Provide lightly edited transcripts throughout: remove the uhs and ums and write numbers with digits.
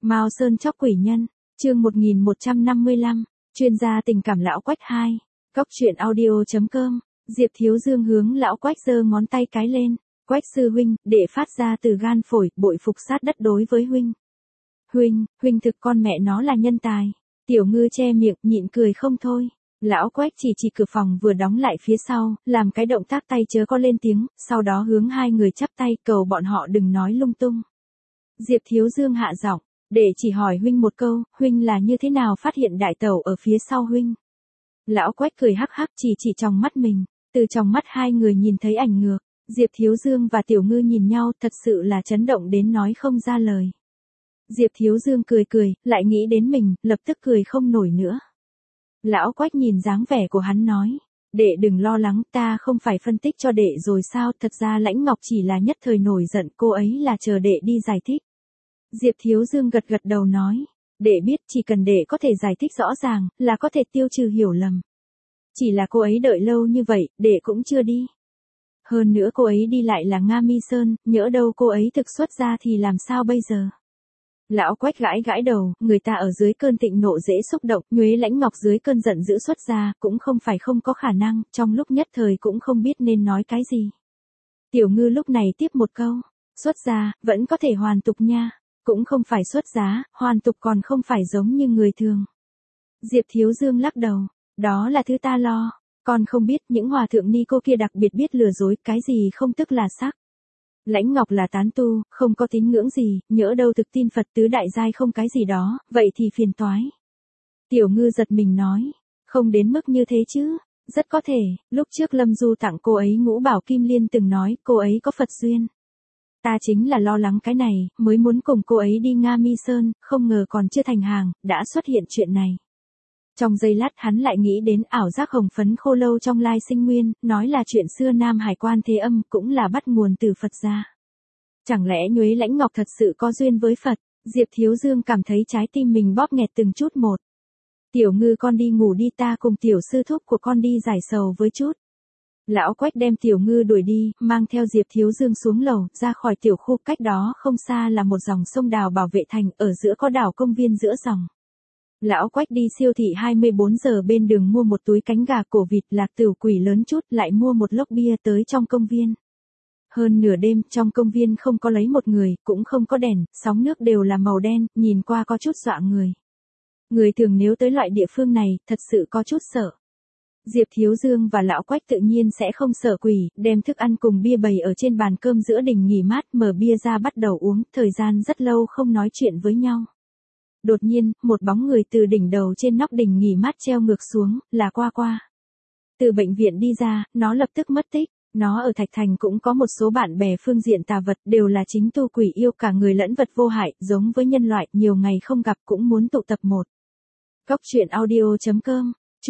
Mao Sơn chóc quỷ nhân, chương 1155, chuyên gia tình cảm lão Quách 2, góc truyện audio.com, Diệp Thiếu Dương hướng lão Quách giơ ngón tay cái lên, Quách sư huynh, đệ phát ra từ gan phổi, bội phục sát đất đối với huynh. Huynh thực con mẹ nó là nhân tài. Tiểu Ngư che miệng, nhịn cười không thôi. Lão Quách chỉ cửa phòng vừa đóng lại phía sau, làm cái động tác tay chớ có lên tiếng, sau đó hướng hai người chắp tay cầu bọn họ đừng nói lung tung. Diệp Thiếu Dương hạ giọng, để chỉ hỏi huynh một câu, huynh là như thế nào phát hiện đại tẩu ở phía sau huynh? Lão Quách cười hắc hắc chỉ trong mắt mình, từ trong mắt hai người nhìn thấy ảnh ngược, Diệp Thiếu Dương và Tiểu Ngư nhìn nhau thật sự là chấn động đến nói không ra lời. Diệp Thiếu Dương cười, lại nghĩ đến mình, lập tức cười không nổi nữa. Lão Quách nhìn dáng vẻ của hắn nói, đệ đừng lo lắng, ta không phải phân tích cho đệ rồi sao, thật ra Lãnh Ngọc chỉ là nhất thời nổi giận, cô ấy là chờ đệ đi giải thích. Diệp Thiếu Dương gật đầu nói, đệ biết chỉ cần đệ có thể giải thích rõ ràng, là có thể tiêu trừ hiểu lầm. Chỉ là cô ấy đợi lâu như vậy, đệ cũng chưa đi. Hơn nữa cô ấy đi lại là Nga Mi Sơn, nhỡ đâu cô ấy thực xuất ra thì làm sao bây giờ? Lão Quách gãi đầu, người ta ở dưới cơn thịnh nộ dễ xúc động, Nhuế Lãnh Ngọc dưới cơn giận dữ xuất ra, cũng không phải không có khả năng, trong lúc nhất thời cũng không biết nên nói cái gì. Tiểu Ngư lúc này tiếp một câu, xuất gia, vẫn có thể hoàn tục nha, cũng không phải xuất giá, hoàn tục còn không phải giống như người thường. Diệp Thiếu Dương lắc đầu, đó là thứ ta lo, còn không biết những hòa thượng ni cô kia đặc biệt biết lừa dối, cái gì không tức là sắc. Lãnh Ngọc là tán tu, không có tín ngưỡng gì, nhỡ đâu thực tin Phật tứ đại giai không cái gì đó, vậy thì phiền toái. Tiểu Ngư giật mình nói, không đến mức như thế chứ, rất có thể, lúc trước Lâm Du tặng cô ấy ngũ bảo kim liên từng nói cô ấy có Phật duyên. Ta chính là lo lắng cái này, mới muốn cùng cô ấy đi Nga Mi Sơn, không ngờ còn chưa thành hàng, đã xuất hiện chuyện này. Trong giây lát hắn lại nghĩ đến ảo giác hồng phấn khô lâu trong lai sinh nguyên, nói là chuyện xưa Nam Hải Quan Thế Âm cũng là bắt nguồn từ Phật gia. Chẳng lẽ Nhuế Lãnh Ngọc thật sự có duyên với Phật? Diệp Thiếu Dương cảm thấy trái tim mình bóp nghẹt từng chút một. Tiểu Ngư con đi ngủ đi, ta cùng tiểu sư thúc của con đi giải sầu với chút. Lão Quách đem Tiểu Ngư đuổi đi, mang theo Diệp Thiếu Dương xuống lầu, ra khỏi tiểu khu, cách đó không xa là một dòng sông đào bảo vệ thành, ở giữa có đảo công viên giữa dòng. Lão Quách đi siêu thị 24 giờ bên đường mua một túi cánh gà cổ vịt lạc tửu quỷ lớn chút, lại mua một lốc bia tới trong công viên. Hơn nửa đêm, trong công viên không có lấy một người, cũng không có đèn, sóng nước đều là màu đen, nhìn qua có chút dọa người. Người thường nếu tới loại địa phương này, thật sự có chút sợ. Diệp Thiếu Dương và Lão Quách tự nhiên sẽ không sợ quỷ, đem thức ăn cùng bia bày ở trên bàn cơm giữa đình nghỉ mát, mở bia ra bắt đầu uống, thời gian rất lâu không nói chuyện với nhau. Đột nhiên, một bóng người từ đỉnh đầu trên nóc đình nghỉ mát treo ngược xuống, là Qua. Từ bệnh viện đi ra, nó lập tức mất tích. Nó ở Thạch Thành cũng có một số bạn bè phương diện tà vật, đều là chính tu quỷ yêu, cả người lẫn vật vô hại, giống với nhân loại, nhiều ngày không gặp cũng muốn tụ tập một. Góc truyện audio.com,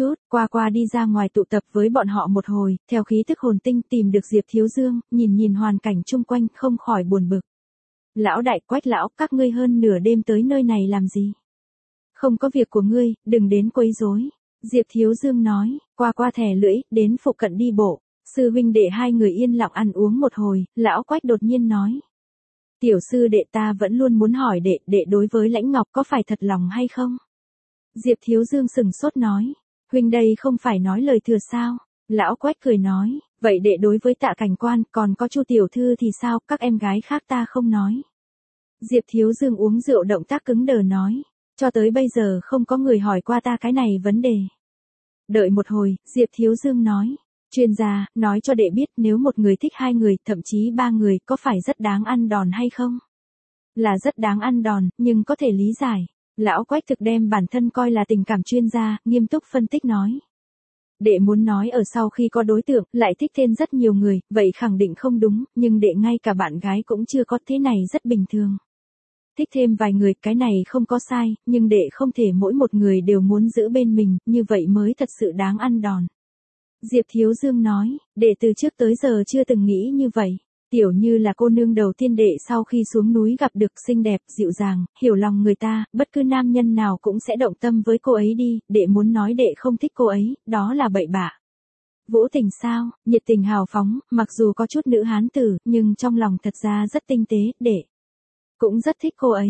Qua đi ra ngoài tụ tập với bọn họ một hồi, theo khí tức hồn tinh tìm được Diệp Thiếu Dương, nhìn hoàn cảnh chung quanh không khỏi buồn bực. Lão đại, Quách lão, các ngươi hơn nửa đêm tới nơi này làm gì? Không có việc của ngươi, đừng đến quấy rối. Diệp Thiếu Dương nói, Qua thè lưỡi, đến phụ cận đi bộ. Sư huynh đệ hai người yên lặng ăn uống một hồi, lão Quách đột nhiên nói. Tiểu sư đệ, ta vẫn luôn muốn hỏi đệ đối với Lãnh Ngọc có phải thật lòng hay không? Diệp Thiếu Dương sừng sốt nói, huynh đây không phải nói lời thừa sao? Lão Quách cười nói, vậy đệ đối với Tạ Cảnh Quan, còn có Chu tiểu thư thì sao, các em gái khác ta không nói. Diệp Thiếu Dương uống rượu động tác cứng đờ nói, cho tới bây giờ không có người hỏi qua ta cái này vấn đề. Đợi một hồi, Diệp Thiếu Dương nói, chuyên gia, nói cho đệ biết nếu một người thích hai người, thậm chí ba người, có phải rất đáng ăn đòn hay không? Là rất đáng ăn đòn, nhưng có thể lý giải. Lão Quách thực đem bản thân coi là tình cảm chuyên gia, nghiêm túc phân tích nói. Đệ muốn nói ở sau khi có đối tượng, lại thích thêm rất nhiều người, vậy khẳng định không đúng, nhưng đệ ngay cả bạn gái cũng chưa có, thế này rất bình thường. Thích thêm vài người, cái này không có sai, nhưng đệ không thể mỗi một người đều muốn giữ bên mình, như vậy mới thật sự đáng ăn đòn. Diệp Thiếu Dương nói, đệ từ trước tới giờ chưa từng nghĩ như vậy. Tiểu Như là cô nương đầu tiên đệ sau khi xuống núi gặp được, xinh đẹp, dịu dàng, hiểu lòng người ta, bất cứ nam nhân nào cũng sẽ động tâm với cô ấy đi, đệ muốn nói đệ không thích cô ấy, đó là bậy bạ. Vũ Tình sao, nhiệt tình hào phóng, mặc dù có chút nữ hán tử, nhưng trong lòng thật ra rất tinh tế, đệ cũng rất thích cô ấy.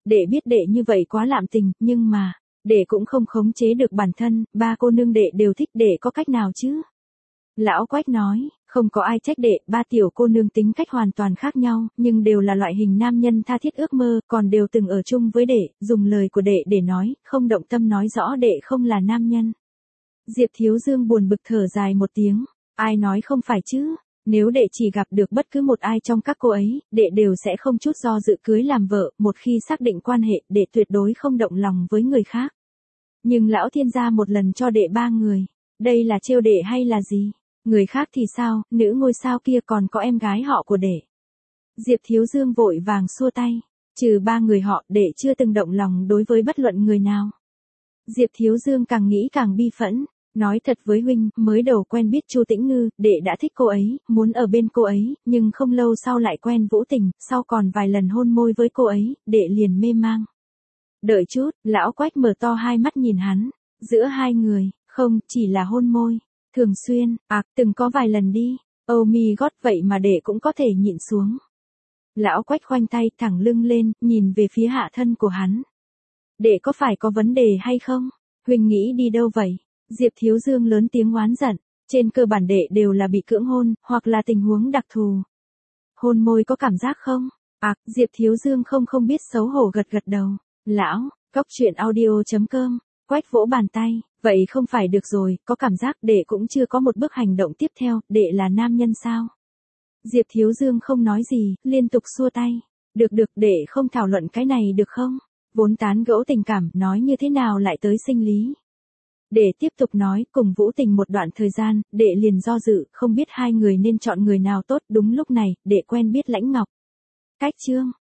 Đệ biết đệ như vậy quá lạm tình, nhưng mà, đệ cũng không khống chế được bản thân, ba cô nương đệ đều thích, đệ có cách nào chứ? Lão Quách nói, không có ai trách đệ, ba tiểu cô nương tính cách hoàn toàn khác nhau, nhưng đều là loại hình nam nhân tha thiết ước mơ, còn đều từng ở chung với đệ, dùng lời của đệ để nói, không động tâm nói rõ đệ không là nam nhân. Diệp Thiếu Dương buồn bực thở dài một tiếng, ai nói không phải chứ, nếu đệ chỉ gặp được bất cứ một ai trong các cô ấy, đệ đều sẽ không chút do dự cưới làm vợ, một khi xác định quan hệ, đệ tuyệt đối không động lòng với người khác. Nhưng lão thiên gia một lần cho đệ ba người, đây là trêu đệ hay là gì? Người khác thì sao, nữ ngôi sao kia còn có em gái họ của đệ. Diệp Thiếu Dương vội vàng xua tay, trừ ba người họ, đệ chưa từng động lòng đối với bất luận người nào. Diệp Thiếu Dương càng nghĩ càng bi phẫn, nói thật với huynh, mới đầu quen biết Chu Tĩnh Ngư, đệ đã thích cô ấy, muốn ở bên cô ấy, nhưng không lâu sau lại quen Vũ Tình, sau còn vài lần hôn môi với cô ấy, đệ liền mê mang. Đợi chút, lão Quách mở to hai mắt nhìn hắn, giữa hai người, không, chỉ là hôn môi. Thường xuyên, từng có vài lần đi, oh my god, vậy mà đệ cũng có thể nhịn xuống. Lão Quách khoanh tay thẳng lưng lên, nhìn về phía hạ thân của hắn. Đệ có phải có vấn đề hay không? Huynh nghĩ đi đâu vậy? Diệp Thiếu Dương lớn tiếng oán giận, trên cơ bản đệ đều là bị cưỡng hôn, hoặc là tình huống đặc thù. Hôn môi có cảm giác không? Diệp Thiếu Dương không biết xấu hổ gật gật đầu. Lão, coctruyện.audio.com, Quách vỗ bàn tay. Vậy không phải được rồi, có cảm giác đệ cũng chưa có một bước hành động tiếp theo, đệ là nam nhân sao? Diệp Thiếu Dương không nói gì, liên tục xua tay. Được, đệ không thảo luận cái này được không? Vốn tán gẫu tình cảm, nói như thế nào lại tới sinh lý? Đệ tiếp tục nói, cùng Vũ Tình một đoạn thời gian, đệ liền do dự, không biết hai người nên chọn người nào tốt. Đúng lúc này, đệ quen biết Lãnh Ngọc. Cách chương